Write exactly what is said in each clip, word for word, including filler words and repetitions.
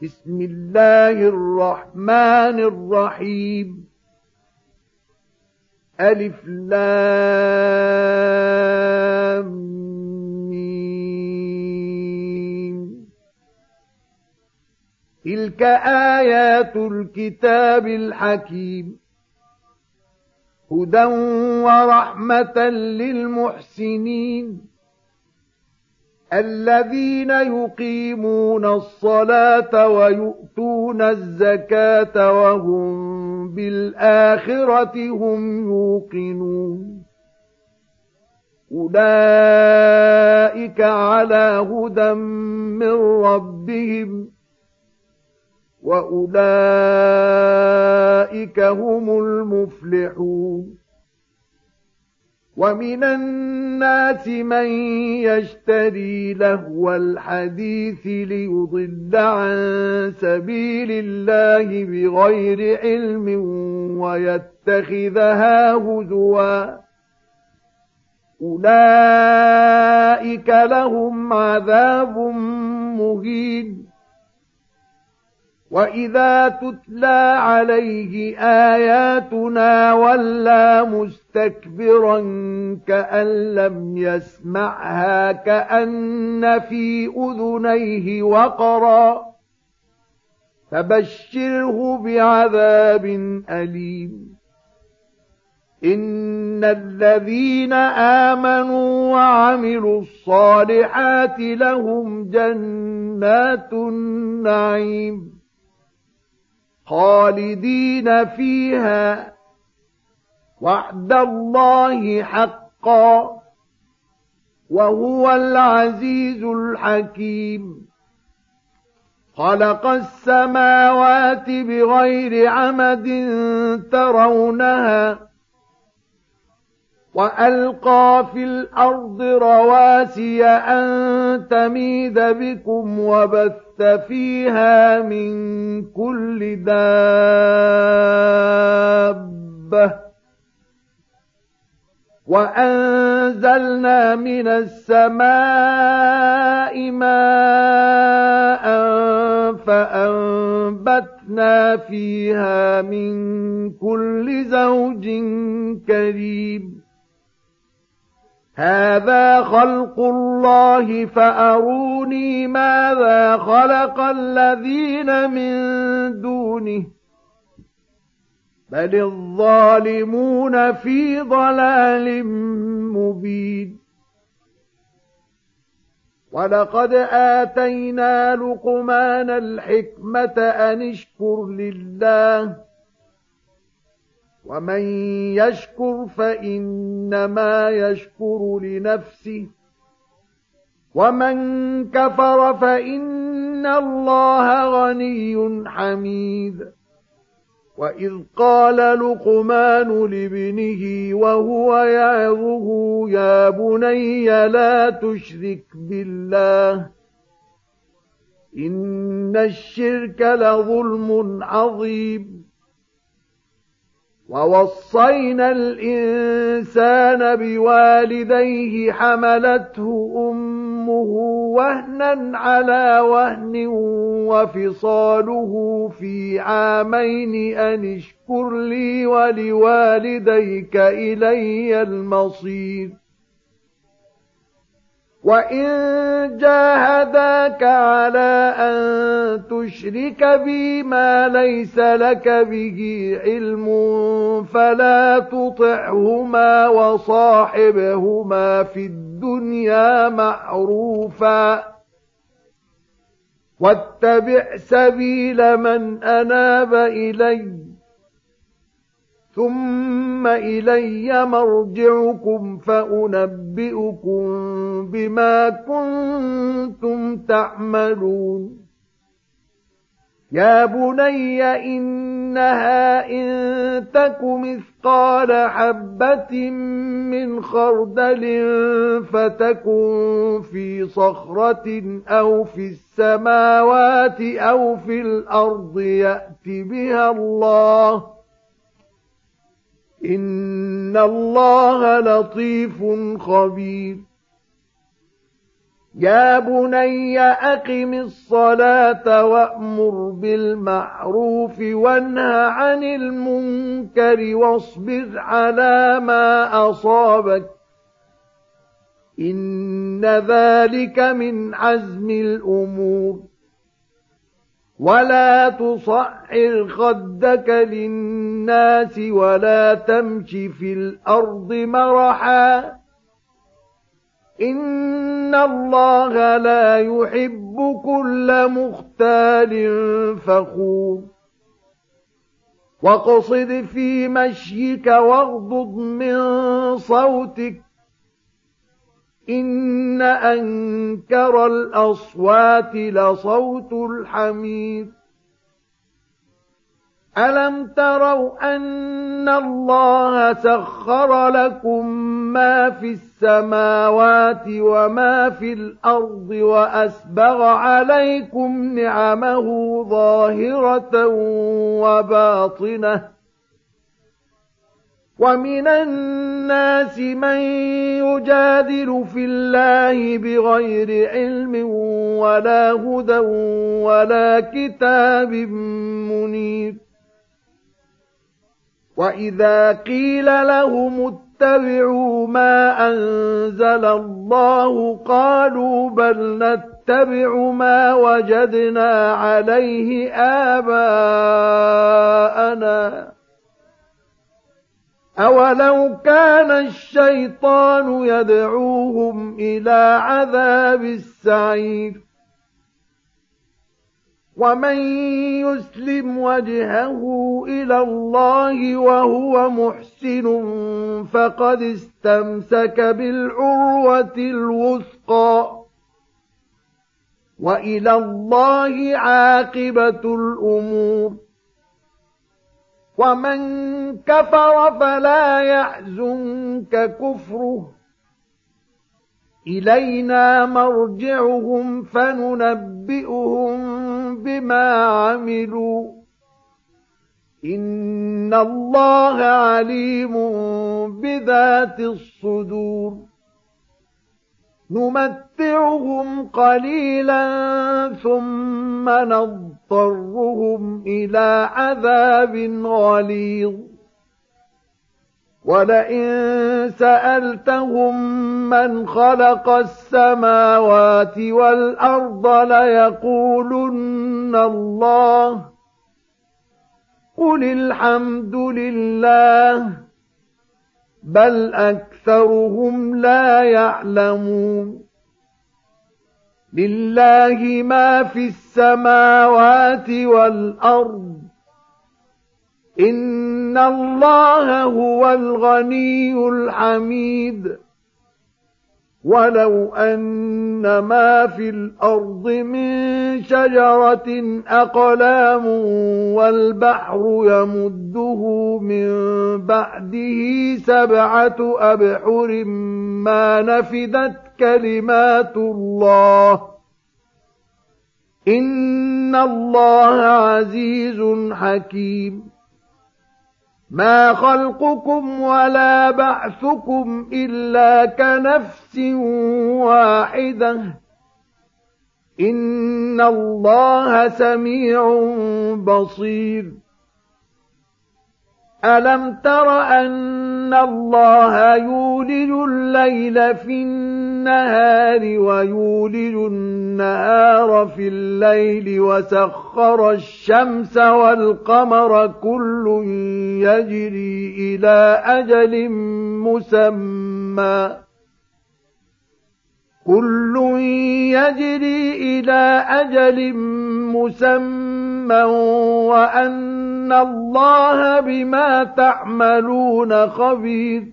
بسم الله الرحمن الرحيم ألف لام ميم تلك آيات الكتاب الحكيم هدى ورحمة للمحسنين الذين يقيمون الصلاة ويؤتون الزكاة وهم بالآخرة هم يوقنون أولئك على هدى من ربهم وأولئك هم المفلحون ومن الناس من يشتري لهو الحديث ليضل عن سبيل الله بغير علم ويتخذها هزوا أولئك لهم عذاب مهين وإذا تتلى عليه آياتنا ولى مستكبرا كأن لم يسمعها كأن في أذنيه وقرا فبشره بعذاب أليم إن الذين آمنوا وعملوا الصالحات لهم جنات النعيم خالدين فيها وعد الله حقا وهو العزيز الحكيم خلق السماوات بغير عمد ترونها وألقى في الأرض رواسي أن تميد بكم وبث فيها من كل دابة وأنزلنا من السماء ماء فأنبتنا فيها من كل زوج كريم هذا خلق الله فأروني ماذا خلق الذين من دونه بل الظالمون في ضلال مبين ولقد آتينا لقمان الحكمة أن اشكر لله ومن يشكر فإنما يشكر لنفسه ومن كفر فإن الله غني حميد وإذ قال لقمان لابنه وهو يعظه يا بني لا تشرك بالله إن الشرك لظلم عظيم ووصينا الإنسان بوالديه حملته أمه وهنا على وهن وفصاله في عامين أن اشكر لي ولوالديك إلي المصير وإن جاهداك على أن تشرك بي ما ليس لك به علم فلا تطعهما وصاحبهما في الدنيا معروفا واتبع سبيل من أناب إلي ثم إلي مرجعكم فأنبئكم بما كنتم تعملون يا بني إنها إن تك مثقال حبة من خردل فتكن في صخرة أو في السماوات أو في الأرض يأت بها الله إن الله لطيف خبير يا بني أقم الصلاة وأمر بالمعروف وانه عن المنكر واصبر على ما أصابك إن ذلك من عزم الأمور ولا تصعر خدك للناس ولا تمش في الأرض مرحا إن الله لا يحب كل مختال فخور واقصد في مشيك واغضض من صوتك إن أنكر الأصوات لصوت الحمير ألم تروا أن الله سخر لكم ما في السماوات وما في الأرض وأسبغ عليكم نعمه ظاهرة وباطنة ومن الناس من يجادل في الله بغير علم ولا هدى ولا كتاب منير وإذا قيل لهم اتبعوا ما أنزل الله قالوا بل نتبع ما وجدنا عليه آباءنا أولو كان الشيطان يدعوهم إلى عذاب السعير ومن يسلم وجهه إلى الله وهو محسن فقد استمسك بالعروة الوثقى وإلى الله عاقبة الأمور ومن كفر فلا يحزنك كفره إلينا مرجعهم فننبئهم بما عملوا إن الله عليم بذات الصدور نمتعهم قليلا ثم نضطرهم إلى عذاب غليظ ولئن سألتهم من خلق السماوات والأرض ليقولن الله قل الحمد لله بل أكثرهم لا يعلمون لله ما في السماوات والأرض إن الله هو الغني الحميد ولو أن ما في الأرض من شجرة أقلام والبحر يمده من بعده سبعة أبحر ما نفدت كلمات الله إن الله عزيز حكيم ما خلقكم ولا بعثكم إلا كنفس واحدة إن الله سميع بصير ألم تر أن الله يولج الليل في النهار ويولج النهار في الليل وسخر الشمس والقمر كل يجري إلى أجل مسمى كل يجري إلى أجل مسمى وأن الله بما تعملون خبير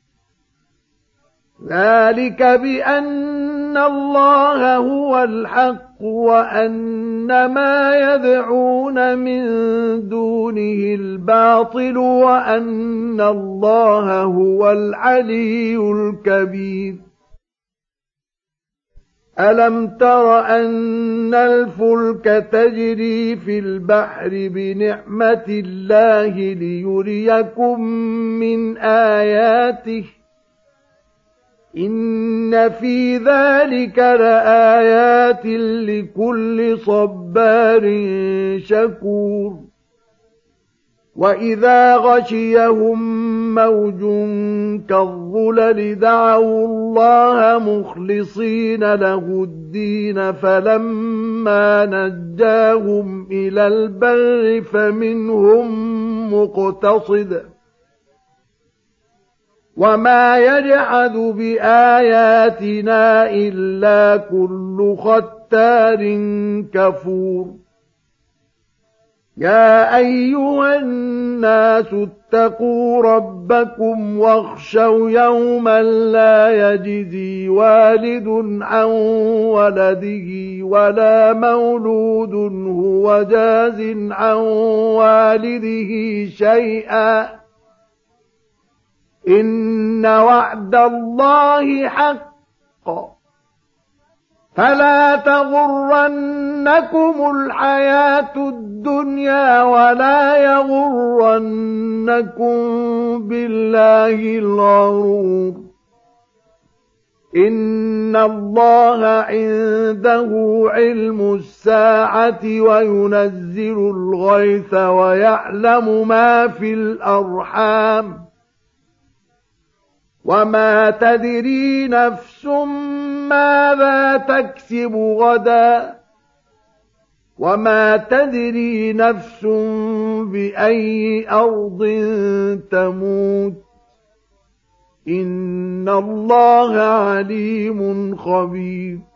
ذلك بأن الله هو الحق وأن ما يدعون من دونه الباطل وأن الله هو العلي الكبير ألم تر أن الفلك تجري في البحر بنعمة الله ليريكم من آياته إن في ذلك لآيات لكل صبار شكور وإذا غشيهم موج كالظلل دعوا الله مخلصين له الدين فلما نجاهم إلى البر فمنهم مقتصد وما يجحد بآياتنا إلا كل ختار كفور يا أيها الناس اتقوا ربكم واخشوا يوما لا يجزي والد عن ولده ولا مولود هو جاز عن والده شيئا إن وعد الله حق فلا تغرنكم الحياة الدنيا ولا يغرنكم بالله الغرور إن الله عنده علم الساعة وينزل الغيث ويعلم ما في الأرحام وما تدري نفس ماذا تكسب غدا وما تدري نفس بأي أرض تموت إن الله عليم خبير